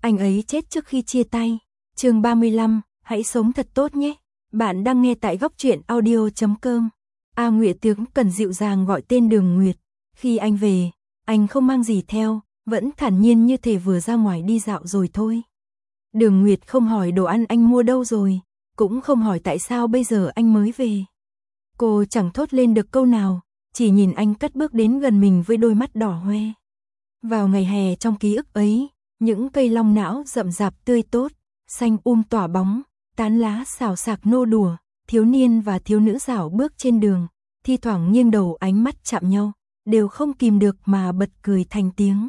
Anh ấy chết trước khi chia tay. Chương 35, hãy sống thật tốt nhé. Bạn đang nghe tại góc truyện audio.com. A Nguyệt tiếng cần dịu dàng gọi tên Đường Nguyệt. Khi anh về, anh không mang gì theo, vẫn thản nhiên như thể vừa ra ngoài đi dạo rồi thôi. Đường Nguyệt không hỏi đồ ăn anh mua đâu rồi, cũng không hỏi tại sao bây giờ anh mới về. Cô chẳng thốt lên được câu nào, chỉ nhìn anh cất bước đến gần mình với đôi mắt đỏ hoe. Vào ngày hè trong ký ức ấy, những cây long não rậm rạp tươi tốt, xanh tỏa bóng, tán lá xào xạc nô đùa, thiếu niên và thiếu nữ dạo bước trên đường, thi thoảng nghiêng đầu ánh mắt chạm nhau, đều không kìm được mà bật cười thành tiếng.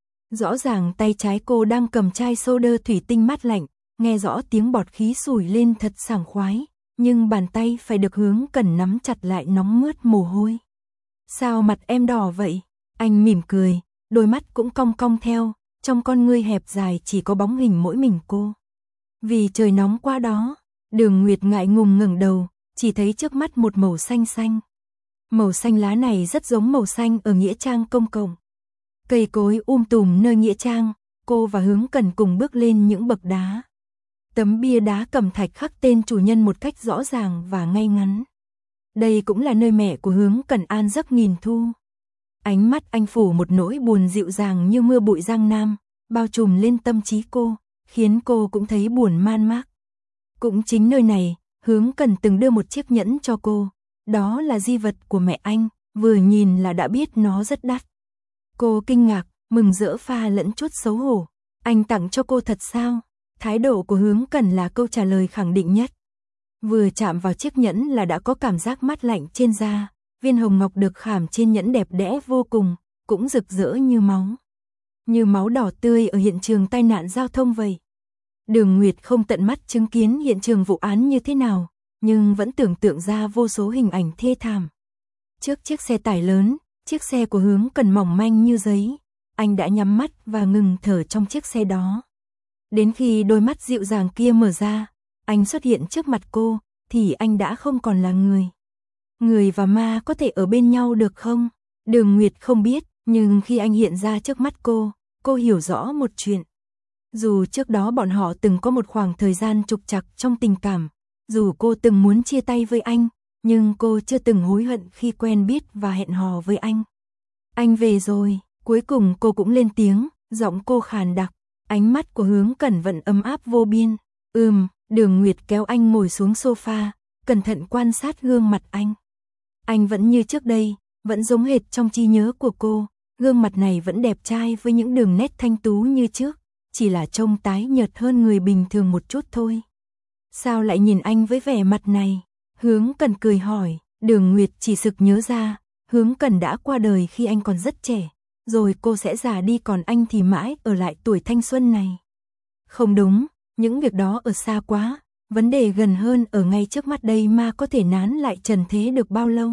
Rõ ràng tay trái cô đang cầm chai soda thủy tinh mát lạnh, nghe rõ tiếng bọt khí sủi lên thật sảng khoái, nhưng bàn tay phải được Hướng Cần nắm chặt lại nóng mướt mồ hôi. Sao mặt em đỏ vậy? Anh mỉm cười, đôi mắt cũng cong cong theo, trong con ngươi hẹp dài chỉ có bóng hình mỗi mình cô. Vì trời nóng quá đó, Đường Nguyệt ngại ngùng ngẩng đầu, chỉ thấy trước mắt một màu xanh xanh. Màu xanh lá này rất giống màu xanh ở nghĩa trang công cộng. Cây cối tùm nơi nghĩa trang, cô và Hướng Cần cùng bước lên những bậc đá. Tấm bia đá cẩm thạch khắc tên chủ nhân một cách rõ ràng và ngay ngắn. Đây cũng là nơi mẹ của Hướng Cần an giấc nghìn thu. Ánh mắt anh phủ một nỗi buồn dịu dàng như mưa bụi Giang Nam, bao trùm lên tâm trí cô, khiến cô cũng thấy buồn man mác. Cũng chính nơi này, Hướng Cần từng đưa một chiếc nhẫn cho cô. Đó là di vật của mẹ anh, vừa nhìn là đã biết nó rất đắt. Cô kinh ngạc, mừng rỡ pha lẫn chút xấu hổ. Anh tặng cho cô thật sao? Thái độ của Hướng Cần là câu trả lời khẳng định nhất. Vừa chạm vào chiếc nhẫn là đã có cảm giác mát lạnh trên da, viên hồng ngọc được khảm trên nhẫn đẹp đẽ vô cùng, cũng rực rỡ như máu. Như máu đỏ tươi ở hiện trường tai nạn giao thông vậy. Đường Nguyệt không tận mắt chứng kiến hiện trường vụ án như thế nào, nhưng vẫn tưởng tượng ra vô số hình ảnh thê thảm. Trước chiếc xe tải lớn, chiếc xe của Hướng Cần mỏng manh như giấy, anh đã nhắm mắt và ngừng thở trong chiếc xe đó. Đến khi đôi mắt dịu dàng kia mở ra, anh xuất hiện trước mặt cô, thì anh đã không còn là người. Người và ma có thể ở bên nhau được không? Đường Nguyệt không biết, nhưng khi anh hiện ra trước mắt cô hiểu rõ một chuyện. Dù trước đó bọn họ từng có một khoảng thời gian trục trặc trong tình cảm, dù cô từng muốn chia tay với anh, nhưng cô chưa từng hối hận khi quen biết và hẹn hò với anh. Anh về rồi, cuối cùng cô cũng lên tiếng, giọng cô khàn đặc, ánh mắt của Hướng Cần vẫn ấm áp vô biên. Đường Nguyệt kéo anh ngồi xuống sofa, cẩn thận quan sát gương mặt anh. Anh vẫn như trước đây, vẫn giống hệt trong trí nhớ của cô, gương mặt này vẫn đẹp trai với những đường nét thanh tú như trước, chỉ là trông tái nhợt hơn người bình thường một chút thôi. Sao lại nhìn anh với vẻ mặt này? Hướng Cần cười hỏi. Đường Nguyệt chỉ sực nhớ ra, Hướng Cần đã qua đời khi anh còn rất trẻ, rồi cô sẽ già đi còn anh thì mãi ở lại tuổi thanh xuân này. Không đúng, những việc đó ở xa quá, vấn đề gần hơn ở ngay trước mắt đây mà có thể nán lại trần thế được bao lâu?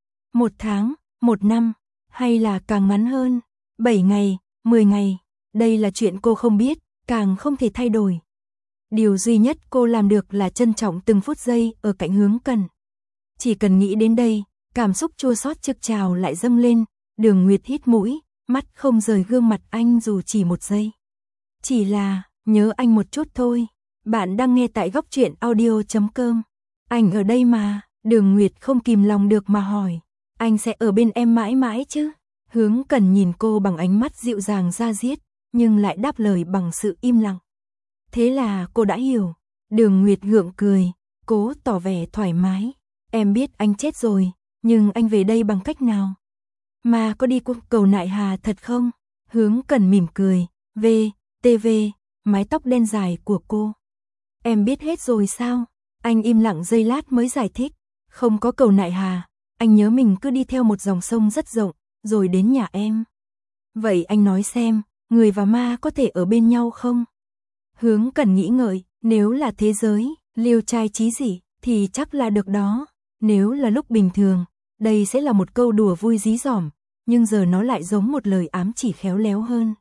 1 tháng, 1 năm, hay là càng ngắn hơn, 7 ngày, 10 ngày, đây là chuyện cô không biết, càng không thể thay đổi. Điều duy nhất cô làm được là trân trọng từng phút giây ở cạnh Hướng Cần. Chỉ cần nghĩ đến đây, cảm xúc chua xót trực trào lại dâng lên, Đường Nguyệt hít mũi, mắt không rời gương mặt anh dù chỉ một giây. Chỉ là, nhớ anh một chút thôi. Bạn đang nghe tại góc truyện audio.com. Anh ở đây mà, Đường Nguyệt không kìm lòng được mà hỏi. Anh sẽ ở bên em mãi mãi chứ? Hướng Cần nhìn cô bằng ánh mắt dịu dàng da diết, nhưng lại đáp lời bằng sự im lặng. Thế là cô đã hiểu. Đường Nguyệt gượng cười, cố tỏ vẻ thoải mái. Em biết anh chết rồi, nhưng anh về đây bằng cách nào? Mà có đi qua cầu Nại Hà thật không? Hướng Cần mỉm cười, TV, mái tóc đen dài của cô. Em biết hết rồi sao? Anh im lặng giây lát mới giải thích. Không có cầu Nại Hà, anh nhớ mình cứ đi theo một dòng sông rất rộng, rồi đến nhà em. Vậy anh nói xem, người và ma có thể ở bên nhau không? Hướng Cần nghĩ ngợi, nếu là thế giới, liêu trai chí dị, thì chắc là được đó. Nếu là lúc bình thường, đây sẽ là một câu đùa vui dí dỏm, nhưng giờ nó lại giống một lời ám chỉ khéo léo hơn.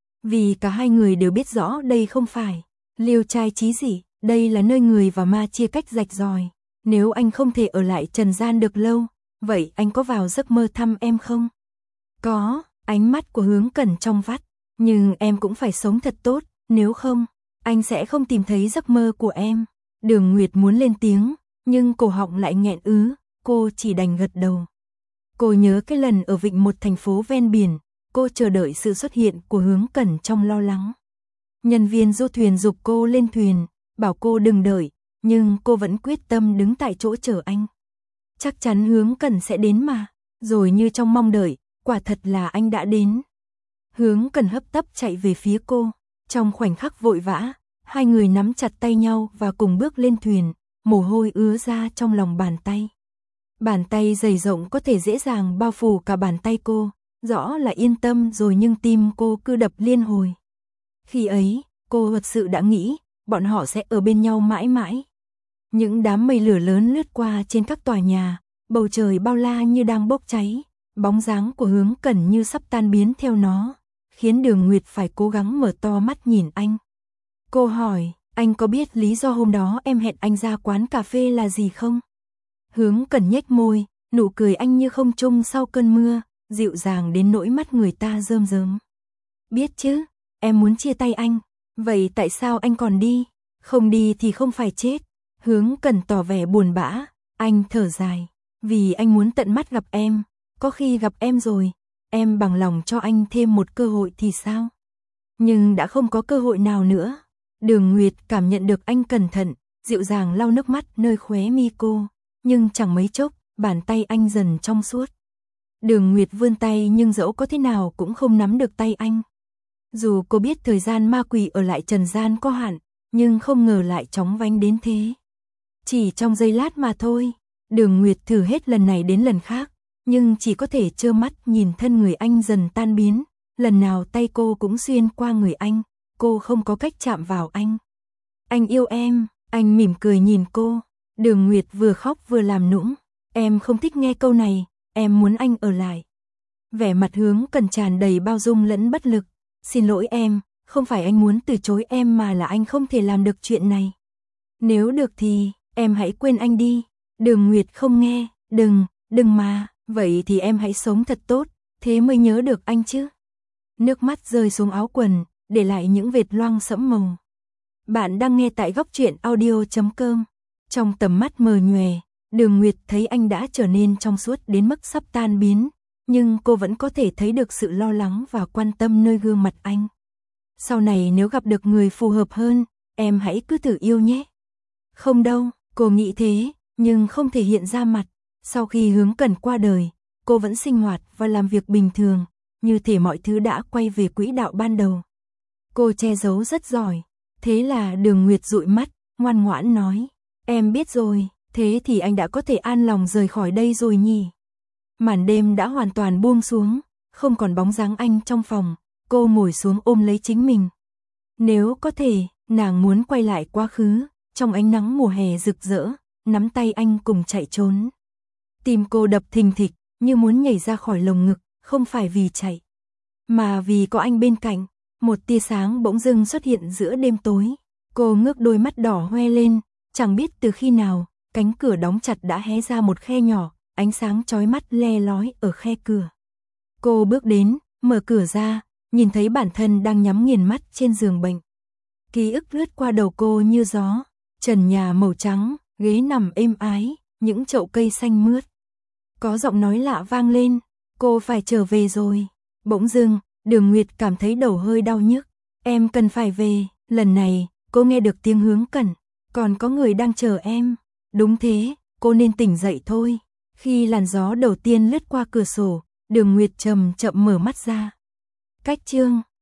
Vì cả hai người đều biết rõ đây không phải liêu trai chí dị, đây là nơi người và ma chia cách rạch ròi. Nếu anh không thể ở lại trần gian được lâu, vậy anh có vào giấc mơ thăm em không? Có, ánh mắt của Hướng Cần trong vắt, nhưng em cũng phải sống thật tốt, nếu không, anh sẽ không tìm thấy giấc mơ của em. Đường Nguyệt muốn lên tiếng, nhưng cổ họng lại nghẹn ứ, cô chỉ đành gật đầu. Cô nhớ cái lần ở Vịnh, một thành phố ven biển, cô chờ đợi sự xuất hiện của Hướng Cẩn trong lo lắng. Nhân viên du thuyền giục cô lên thuyền, bảo cô đừng đợi, nhưng cô vẫn quyết tâm đứng tại chỗ chờ anh. Chắc chắn Hướng Cẩn sẽ đến mà, rồi như trong mong đợi, quả thật là anh đã đến. Hướng Cẩn hấp tấp chạy về phía cô, trong khoảnh khắc vội vã, hai người nắm chặt tay nhau và cùng bước lên thuyền, mồ hôi ứa ra trong lòng bàn tay. Bàn tay dày rộng có thể dễ dàng bao phủ cả bàn tay cô, rõ là yên tâm rồi nhưng tim cô cứ đập liên hồi. Khi ấy, cô thật sự đã nghĩ, bọn họ sẽ ở bên nhau mãi mãi. Những đám mây lửa lớn lướt qua trên các tòa nhà, bầu trời bao la như đang bốc cháy, bóng dáng của Hướng Cẩn như sắp tan biến theo nó, khiến Đường Nguyệt phải cố gắng mở to mắt nhìn anh. Cô hỏi, anh có biết lý do hôm đó em hẹn anh ra quán cà phê là gì không? Hướng Cẩn nhếch môi, nụ cười anh như không trung sau cơn mưa, dịu dàng đến nỗi mắt người ta rơm rớm. Biết chứ, em muốn chia tay anh, vậy tại sao anh còn đi? Không đi thì không phải chết. Hướng Cẩn tỏ vẻ buồn bã, anh thở dài, vì anh muốn tận mắt gặp em, có khi gặp em rồi, em bằng lòng cho anh thêm một cơ hội thì sao? Nhưng đã không có cơ hội nào nữa. Đường Nguyệt cảm nhận được anh cẩn thận, dịu dàng lau nước mắt nơi khóe mi cô, nhưng chẳng mấy chốc, bàn tay anh dần trong suốt. Đường Nguyệt vươn tay nhưng dẫu có thế nào cũng không nắm được tay anh. Dù cô biết thời gian ma quỷ ở lại trần gian có hạn, nhưng không ngờ lại chóng vánh đến thế. Chỉ trong giây lát mà thôi, Đường Nguyệt thử hết lần này đến lần khác, nhưng chỉ có thể trơ mắt nhìn thân người anh dần tan biến, lần nào tay cô cũng xuyên qua người anh, cô không có cách chạm vào anh. Anh yêu em, anh mỉm cười nhìn cô. Đường Nguyệt vừa khóc vừa làm nũng, em không thích nghe câu này, em muốn anh ở lại. Vẻ mặt Hướng Cẩn tràn đầy bao dung lẫn bất lực, xin lỗi em, không phải anh muốn từ chối em mà là anh không thể làm được chuyện này. Nếu được thì, em hãy quên anh đi. Đường Nguyệt không nghe, đừng mà, vậy thì em hãy sống thật tốt, thế mới nhớ được anh chứ. Nước mắt rơi xuống áo quần, để lại những vệt loang sẫm màu. Bạn đang nghe tại Góc Truyện Audio.com. Trong tầm mắt mờ nhòe, Đường Nguyệt thấy anh đã trở nên trong suốt đến mức sắp tan biến, nhưng cô vẫn có thể thấy được sự lo lắng và quan tâm nơi gương mặt anh. Sau này nếu gặp được người phù hợp hơn, em hãy cứ thử yêu nhé. Không đâu, cô nghĩ thế, nhưng không thể hiện ra mặt. Sau khi Hướng Cẩn qua đời, cô vẫn sinh hoạt và làm việc bình thường, như thể mọi thứ đã quay về quỹ đạo ban đầu. Cô che giấu rất giỏi, thế là Đường Nguyệt dụi mắt, ngoan ngoãn nói, em biết rồi, thế thì anh đã có thể an lòng rời khỏi đây rồi nhỉ. Màn đêm đã hoàn toàn buông xuống, không còn bóng dáng anh trong phòng, cô ngồi xuống ôm lấy chính mình. Nếu có thể, nàng muốn quay lại quá khứ, trong ánh nắng mùa hè rực rỡ, nắm tay anh cùng chạy trốn. Tim cô đập thình thịch, như muốn nhảy ra khỏi lồng ngực, không phải vì chạy, mà vì có anh bên cạnh. Một tia sáng bỗng dưng xuất hiện giữa đêm tối. Cô ngước đôi mắt đỏ hoe lên, chẳng biết từ khi nào, cánh cửa đóng chặt đã hé ra một khe nhỏ, ánh sáng chói mắt le lói ở khe cửa. Cô bước đến, mở cửa ra, nhìn thấy bản thân đang nhắm nghiền mắt trên giường bệnh. Ký ức lướt qua đầu cô như gió, trần nhà màu trắng, ghế nằm êm ái, những chậu cây xanh mướt. Có giọng nói lạ vang lên, cô phải trở về rồi. Bỗng dưng, Đường Nguyệt cảm thấy đầu hơi đau nhức. Em cần phải về. Lần này, cô nghe được tiếng Hướng Cẩn. Còn có người đang chờ em. Đúng thế, cô nên tỉnh dậy thôi. Khi làn gió đầu tiên lướt qua cửa sổ, Đường Nguyệt chậm chậm mở mắt ra. Cách chương